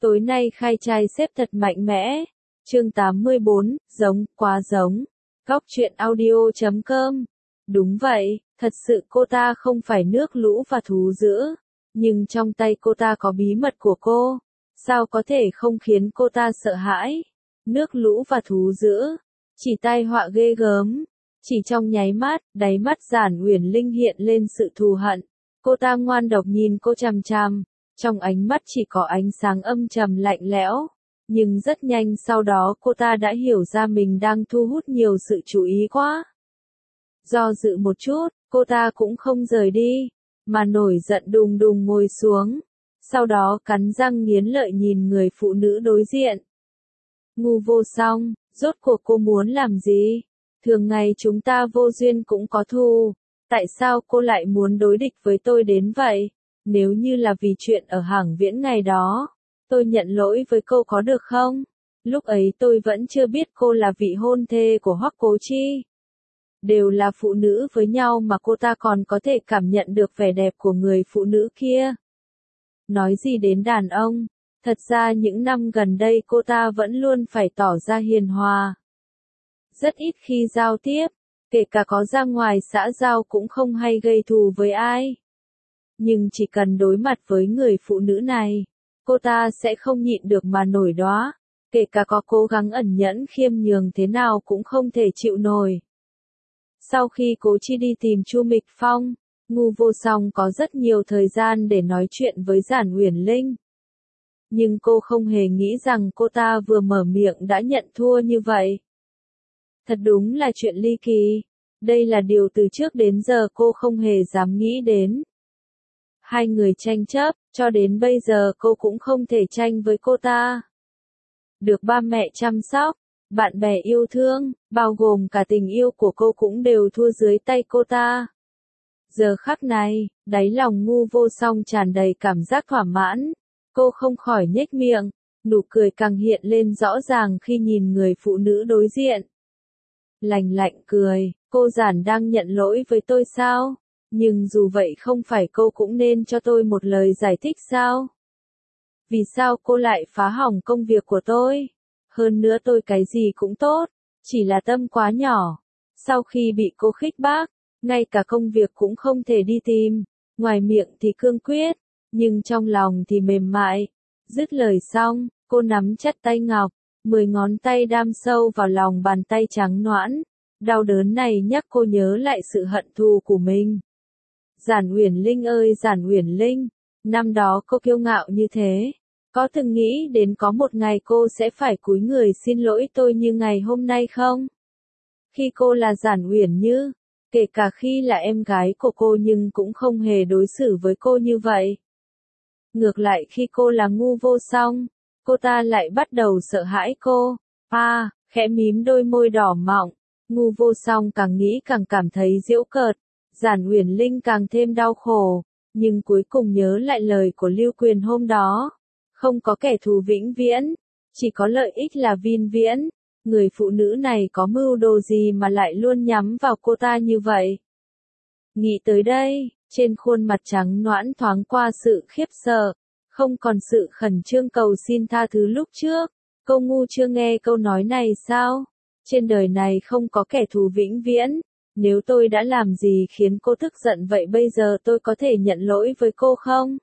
Tối nay khai trai xếp thật mạnh mẽ. Chương 84, giống, quá giống. Góc truyện audio.com. Đúng vậy, thật sự cô ta không phải nước lũ và thú dữ. Nhưng trong tay cô ta có bí mật của cô. Sao có thể không khiến cô ta sợ hãi? Nước lũ và thú dữ. Chỉ tai họa ghê gớm. Chỉ trong nháy mắt, đáy mắt Giản Uyển Linh hiện lên sự thù hận. Cô ta ngoan độc nhìn cô chằm chằm. Trong ánh mắt chỉ có ánh sáng âm trầm lạnh lẽo. Nhưng rất nhanh sau đó cô ta đã hiểu ra mình đang thu hút nhiều sự chú ý quá. Do dự một chút, cô ta cũng không rời đi, mà nổi giận đùng đùng ngồi xuống. Sau đó cắn răng nghiến lợi nhìn người phụ nữ đối diện. Ngu Vô Song, rốt cuộc cô muốn làm gì? Thường ngày chúng ta vô duyên cũng có thù. Tại sao cô lại muốn đối địch với tôi đến vậy? Nếu như là vì chuyện ở Hàng Viễn ngày đó, tôi nhận lỗi với cô có được không? Lúc ấy tôi vẫn chưa biết cô là vị hôn thê của Hoắc Cố Chi. Đều là phụ nữ với nhau mà cô ta còn có thể cảm nhận được vẻ đẹp của người phụ nữ kia. Nói gì đến đàn ông, thật ra những năm gần đây cô ta vẫn luôn phải tỏ ra hiền hòa. Rất ít khi giao tiếp, kể cả có ra ngoài xã giao cũng không hay gây thù với ai. Nhưng chỉ cần đối mặt với người phụ nữ này, cô ta sẽ không nhịn được mà nổi đoá, kể cả có cố gắng ẩn nhẫn khiêm nhường thế nào cũng không thể chịu nổi. Sau khi Cố Chi đi tìm Chu Mịch Phong, Ngu Vô Song có rất nhiều thời gian để nói chuyện với Giản Uyển Linh. Nhưng cô không hề nghĩ rằng cô ta vừa mở miệng đã nhận thua như vậy. Thật đúng là chuyện ly kỳ. Đây là điều từ trước đến giờ cô không hề dám nghĩ đến. Hai người tranh chấp, cho đến bây giờ cô cũng không thể tranh với cô ta. Được ba mẹ chăm sóc, bạn bè yêu thương, bao gồm cả tình yêu của cô cũng đều thua dưới tay cô ta. Giờ khắc này, đáy lòng Ngu Vô Song tràn đầy cảm giác thỏa mãn. Cô không khỏi nhếch miệng, nụ cười càng hiện lên rõ ràng khi nhìn người phụ nữ đối diện. Lành lạnh cười, cô Giản đang nhận lỗi với tôi sao? Nhưng dù vậy không phải cô cũng nên cho tôi một lời giải thích sao? Vì sao cô lại phá hỏng công việc của tôi? Hơn nữa tôi cái gì cũng tốt, chỉ là tâm quá nhỏ. Sau khi bị cô khích bác, ngay cả công việc cũng không thể đi tìm, ngoài miệng thì cương quyết, nhưng trong lòng thì mềm mại. Dứt lời xong, cô nắm chặt tay ngọc, 10 ngón tay đâm sâu vào lòng bàn tay trắng nõn. Đau đớn này nhắc cô nhớ lại sự hận thù của mình. Giản Uyển Linh ơi Giản Uyển Linh, năm đó cô kiêu ngạo như thế. Có từng nghĩ đến có một ngày cô sẽ phải cúi người xin lỗi tôi như ngày hôm nay không? Khi cô là Giản Uyển Như, kể cả khi là em gái của cô nhưng cũng không hề đối xử với cô như vậy. Ngược lại khi cô là Ngu Vô Song, cô ta lại bắt đầu sợ hãi cô. Khẽ mím đôi môi đỏ mọng, Ngu Vô Song càng nghĩ càng cảm thấy giễu cợt, Giản Uyển Linh càng thêm đau khổ, nhưng cuối cùng nhớ lại lời của Lưu Quyền hôm đó. Không có kẻ thù vĩnh viễn, chỉ có lợi ích là vin viễn. Người phụ nữ này có mưu đồ gì mà lại luôn nhắm vào cô ta như vậy? Nghĩ tới đây, trên khuôn mặt trắng nõn thoáng qua sự khiếp sợ, không còn sự khẩn trương cầu xin tha thứ lúc trước. Cô ngu chưa nghe câu nói này sao? Trên đời này không có kẻ thù vĩnh viễn. Nếu tôi đã làm gì khiến cô tức giận vậy bây giờ tôi có thể nhận lỗi với cô không?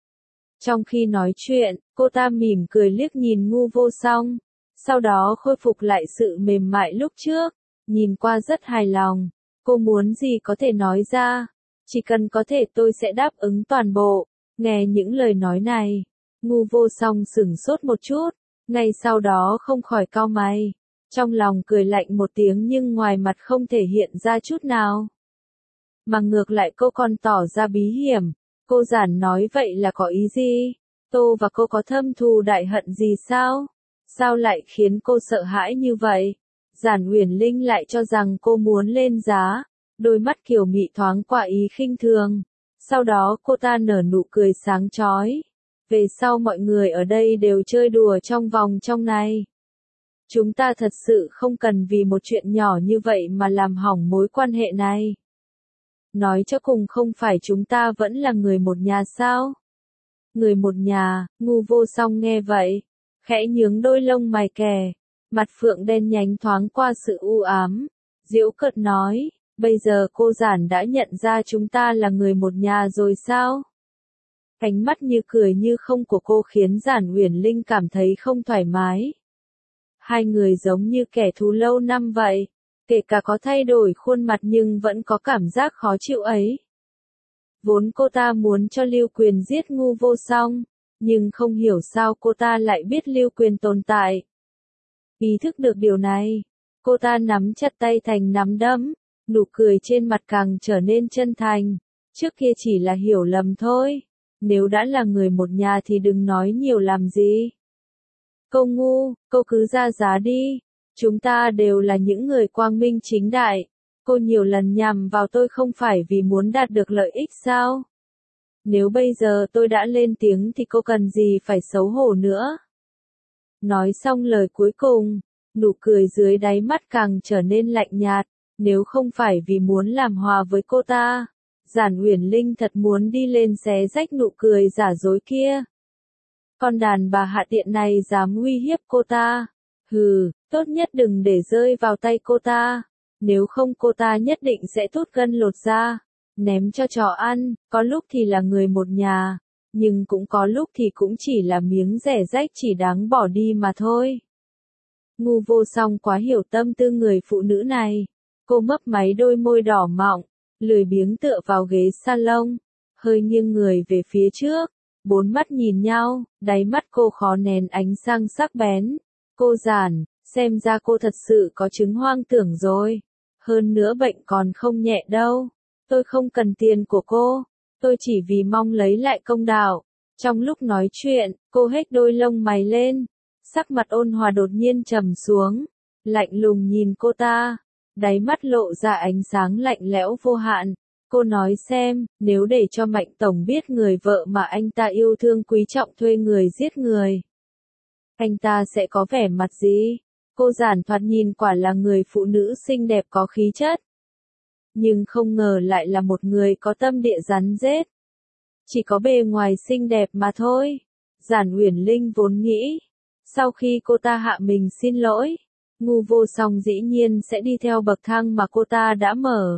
Trong khi nói chuyện, cô ta mỉm cười liếc nhìn Ngu Vô Song, sau đó khôi phục lại sự mềm mại lúc trước, nhìn qua rất hài lòng. Cô muốn gì có thể nói ra, chỉ cần có thể tôi sẽ đáp ứng toàn bộ. Nghe những lời nói này, Ngu Vô Song sửng sốt một chút, ngay sau đó không khỏi cau mày, trong lòng cười lạnh một tiếng nhưng ngoài mặt không thể hiện ra chút nào. Mà ngược lại cô còn tỏ ra bí hiểm. Cô Giản nói vậy là có ý gì? Tôi và cô có thâm thù đại hận gì sao? Sao lại khiến cô sợ hãi như vậy? Giản Uyển Linh lại cho rằng cô muốn lên giá, đôi mắt kiều mị thoáng qua ý khinh thường. Sau đó cô ta nở nụ cười sáng chói. Về sau mọi người ở đây đều chơi đùa trong vòng trong này. Chúng ta thật sự không cần vì một chuyện nhỏ như vậy mà làm hỏng mối quan hệ này. Nói cho cùng không phải chúng ta vẫn là người một nhà sao? Người một nhà, Ngu Vô Song nghe vậy, khẽ nhướng đôi lông mày kè, mặt phượng đen nhánh thoáng qua sự u ám, giễu cợt nói, bây giờ cô Giản đã nhận ra chúng ta là người một nhà rồi sao? Ánh mắt như cười như không của cô khiến Giản Uyển Linh cảm thấy không thoải mái. Hai người giống như kẻ thù lâu năm vậy, kể cả có thay đổi khuôn mặt nhưng vẫn có cảm giác khó chịu ấy. Vốn cô ta muốn cho Lưu Quyền giết Ngu Vô Song, nhưng không hiểu sao cô ta lại biết Lưu Quyền tồn tại. Ý thức được điều này, cô ta nắm chặt tay thành nắm đấm, nụ cười trên mặt càng trở nên chân thành. Trước kia chỉ là hiểu lầm thôi, nếu đã là người một nhà thì đừng nói nhiều làm gì. Cô Ngu, cô cứ ra giá đi, chúng ta đều là những người quang minh chính đại. Cô nhiều lần nhằm vào tôi không phải vì muốn đạt được lợi ích sao? Nếu bây giờ tôi đã lên tiếng thì cô cần gì phải xấu hổ nữa? Nói xong lời cuối cùng, nụ cười dưới đáy mắt càng trở nên lạnh nhạt, nếu không phải vì muốn làm hòa với cô ta, Giản Uyển Linh thật muốn đi lên xé rách nụ cười giả dối kia. Con đàn bà hạ tiện này dám uy hiếp cô ta. Hừ, tốt nhất đừng để rơi vào tay cô ta. Nếu không cô ta nhất định sẽ thốt gân lột da, ném cho chó ăn, có lúc thì là người một nhà, nhưng cũng có lúc thì cũng chỉ là miếng rẻ rách chỉ đáng bỏ đi mà thôi. Ngu Vô Song quá hiểu tâm tư người phụ nữ này. Cô mấp máy đôi môi đỏ mọng, lười biếng tựa vào ghế salon, hơi nghiêng người về phía trước, bốn mắt nhìn nhau, đáy mắt cô khó nén ánh sang sắc bén. Cô Giản, xem ra cô thật sự có chứng hoang tưởng rồi. Hơn nữa bệnh còn không nhẹ đâu. Tôi không cần tiền của cô, tôi chỉ vì mong lấy lại công đạo. Trong lúc nói chuyện, cô hét đôi lông mày lên, sắc mặt ôn hòa đột nhiên trầm xuống, lạnh lùng nhìn cô ta, đáy mắt lộ ra ánh sáng lạnh lẽo vô hạn. Cô nói xem, nếu để cho Mạnh Tổng biết người vợ mà anh ta yêu thương quý trọng thuê người giết người, anh ta sẽ có vẻ mặt gì? Cô Giản thoạt nhìn quả là người phụ nữ xinh đẹp có khí chất. Nhưng không ngờ lại là một người có tâm địa rắn rết. Chỉ có bề ngoài xinh đẹp mà thôi. Giản Uyển Linh vốn nghĩ, sau khi cô ta hạ mình xin lỗi, Ngu Vô Song dĩ nhiên sẽ đi theo bậc thang mà cô ta đã mở.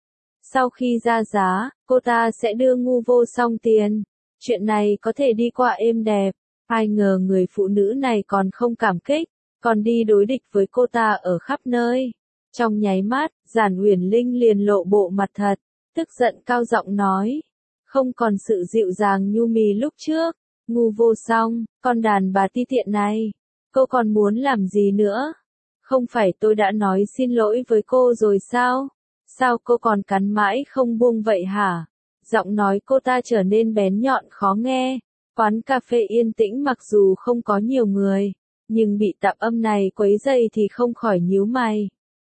Sau khi ra giá, cô ta sẽ đưa Ngu Vô Song tiền. Chuyện này có thể đi qua êm đẹp. Ai ngờ người phụ nữ này còn không cảm kích, còn đi đối địch với cô ta ở khắp nơi. Trong nháy mắt, Giản Uyển Linh liền lộ bộ mặt thật, tức giận cao giọng nói, không còn sự dịu dàng nhu mì lúc trước. Ngu Vô Song, con đàn bà ti tiện này, cô còn muốn làm gì nữa? Không phải tôi đã nói xin lỗi với cô rồi sao? Sao cô còn cắn mãi không buông vậy hả? Giọng nói cô ta trở nên bén nhọn khó nghe. Quán cà phê yên tĩnh mặc dù không có nhiều người, nhưng bị tạp âm này quấy rầy thì không khỏi nhíu mày.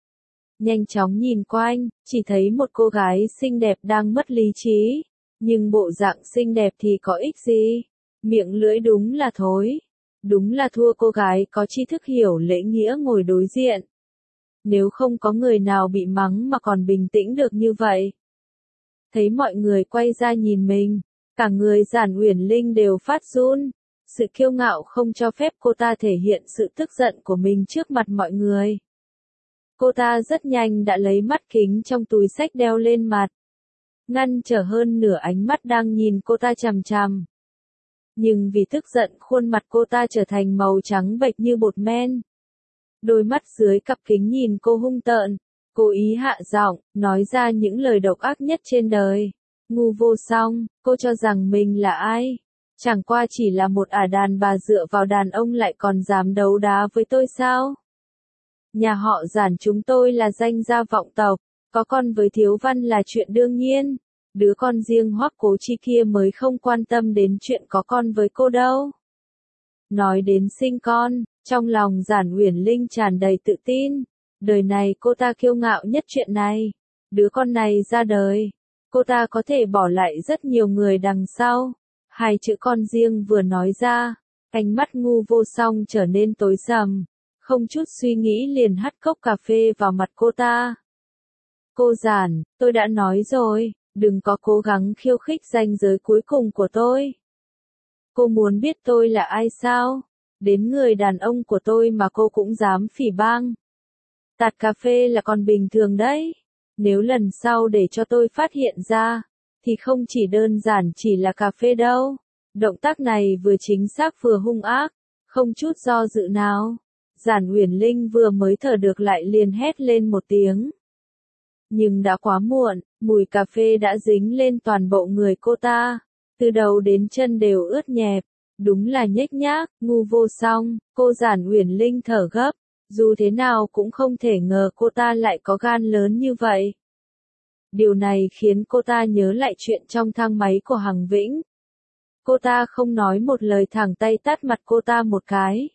Nhanh chóng nhìn quanh, chỉ thấy một cô gái xinh đẹp đang mất lý trí, nhưng bộ dạng xinh đẹp thì có ích gì? Miệng lưỡi đúng là thối. Đúng là thua cô gái có tri thức hiểu lễ nghĩa ngồi đối diện. Nếu không có người nào bị mắng mà còn bình tĩnh được như vậy. Thấy mọi người quay ra nhìn mình, cả người Giản Uyển Linh đều phát run. Sự kiêu ngạo không cho phép cô ta thể hiện sự tức giận của mình trước mặt mọi người. Cô ta rất nhanh đã lấy mắt kính trong túi xách đeo lên mặt, ngăn trở hơn nửa ánh mắt đang nhìn cô ta chằm chằm. Nhưng vì tức giận khuôn mặt cô ta trở thành màu trắng bệch như bột men. Đôi mắt dưới cặp kính nhìn cô hung tợn, cố ý hạ giọng, nói ra những lời độc ác nhất trên đời. Ngu Vô Song, cô cho rằng mình là ai? Chẳng qua chỉ là một ả đàn bà dựa vào đàn ông lại còn dám đấu đá với tôi sao? Nhà họ Giản chúng tôi là danh gia vọng tộc, có con với Thiếu Văn là chuyện đương nhiên. Đứa con riêng Hoắc Cố Chi kia mới không quan tâm đến chuyện có con với cô đâu. Nói đến sinh con, trong lòng Giản Uyển Linh tràn đầy tự tin. Đời này cô ta kiêu ngạo nhất chuyện này. Đứa con này ra đời, cô ta có thể bỏ lại rất nhiều người đằng sau. Hai chữ con riêng vừa nói ra, ánh mắt Ngu Vô Song trở nên tối sầm. Không chút suy nghĩ liền hắt cốc cà phê vào mặt cô ta. Cô Giản, tôi đã nói rồi, đừng có cố gắng khiêu khích ranh giới cuối cùng của tôi. Cô muốn biết tôi là ai sao? Đến người đàn ông của tôi mà cô cũng dám phỉ báng. Tạt cà phê là còn bình thường đấy. Nếu lần sau để cho tôi phát hiện ra, thì không chỉ đơn giản chỉ là cà phê đâu. Động tác này vừa chính xác vừa hung ác, không chút do dự nào. Giản Uyển Linh vừa mới thở được lại liền hét lên một tiếng. Nhưng đã quá muộn, mùi cà phê đã dính lên toàn bộ người cô ta. Từ đầu đến chân đều ướt nhẹp. Đúng là nhếch nhác, ngu vô song. Cô Giản Uyển Linh thở gấp. Dù thế nào cũng không thể ngờ cô ta lại có gan lớn như vậy. Điều này khiến cô ta nhớ lại chuyện trong thang máy của Hằng Vĩnh. Cô ta không nói một lời thẳng tay tát mặt cô ta một cái.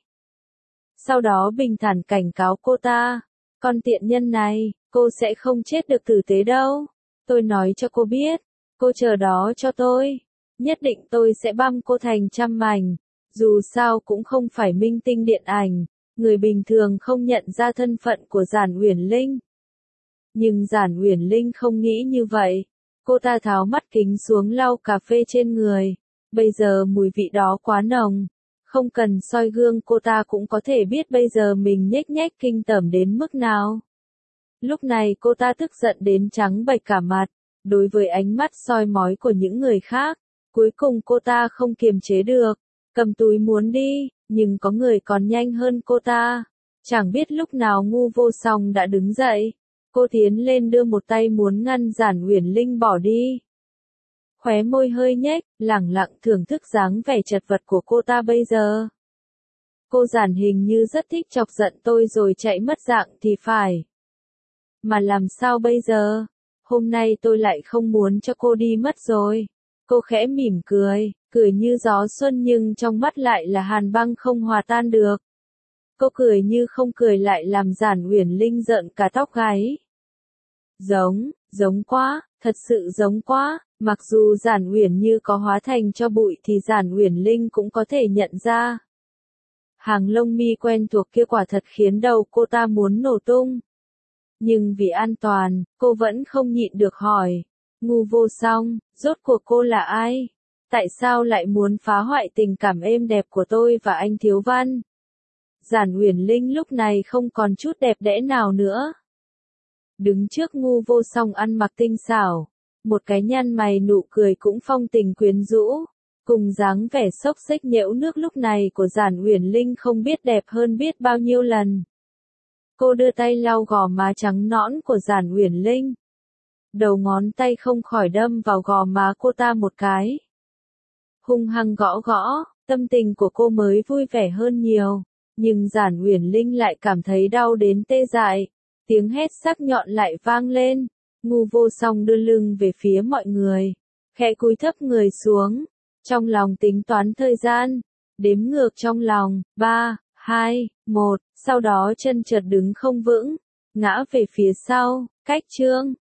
Sau đó bình thản cảnh cáo cô ta. Con tiện nhân này, cô sẽ không chết được tử tế đâu. Tôi nói cho cô biết, cô chờ đó cho tôi. Nhất định tôi sẽ băm cô thành trăm mảnh. Dù sao cũng không phải minh tinh điện ảnh. Người bình thường không nhận ra thân phận của Giản Uyển Linh. Nhưng Giản Uyển Linh không nghĩ như vậy. Cô ta tháo mắt kính xuống lau cà phê trên người. Bây giờ mùi vị đó quá nồng. Không cần soi gương cô ta cũng có thể biết bây giờ mình nhếch nhếch kinh tởm đến mức nào. Lúc này cô ta tức giận đến trắng bệch cả mặt. Đối với ánh mắt soi mói của những người khác, cuối cùng cô ta không kiềm chế được. Cầm túi muốn đi, nhưng có người còn nhanh hơn cô ta. Chẳng biết lúc nào ngu vô song đã đứng dậy. Cô tiến lên đưa một tay muốn ngăn Giản Uyển Linh bỏ đi. Khóe môi hơi nhếch, lẳng lặng thưởng thức dáng vẻ chật vật của cô ta bây giờ. Cô Giản hình như rất thích chọc giận tôi rồi chạy mất dạng thì phải. Mà làm sao bây giờ? Hôm nay tôi lại không muốn cho cô đi mất rồi. Cô khẽ mỉm cười, cười như gió xuân nhưng trong mắt lại là hàn băng không hòa tan được. Cô cười như không cười lại làm Giản Uyển Linh rợn cả tóc gáy. Giống quá, thật sự giống quá, mặc dù Giản Uyển như có hóa thành cho bụi thì Giản Uyển Linh cũng có thể nhận ra. Hàng lông mi quen thuộc kia quả thật khiến đầu cô ta muốn nổ tung. Nhưng vì an toàn, cô vẫn không nhịn được hỏi. Ngu vô song, rốt cuộc cô là ai? Tại sao lại muốn phá hoại tình cảm êm đẹp của tôi và anh Thiếu Văn? Giản Uyển Linh lúc này không còn chút đẹp đẽ nào nữa. Đứng trước ngu vô song ăn mặc tinh xảo, một cái nhăn mày nụ cười cũng phong tình quyến rũ, cùng dáng vẻ xốc xếch nhễu nước lúc này của Giản Uyển Linh không biết đẹp hơn biết bao nhiêu lần. Cô đưa tay lau gò má trắng nõn của Giản Uyển Linh. Đầu ngón tay không khỏi đâm vào gò má cô ta một cái. Hung hăng gõ gõ, tâm tình của cô mới vui vẻ hơn nhiều, nhưng Giản Uyển Linh lại cảm thấy đau đến tê dại. Tiếng hét sắc nhọn lại vang lên. Ngu vô song đưa lưng về phía mọi người, khẽ cúi thấp người xuống, trong lòng tính toán thời gian, đếm ngược trong lòng, 3, 2, 1, sau đó chân chợt đứng không vững, ngã về phía sau, cách chương.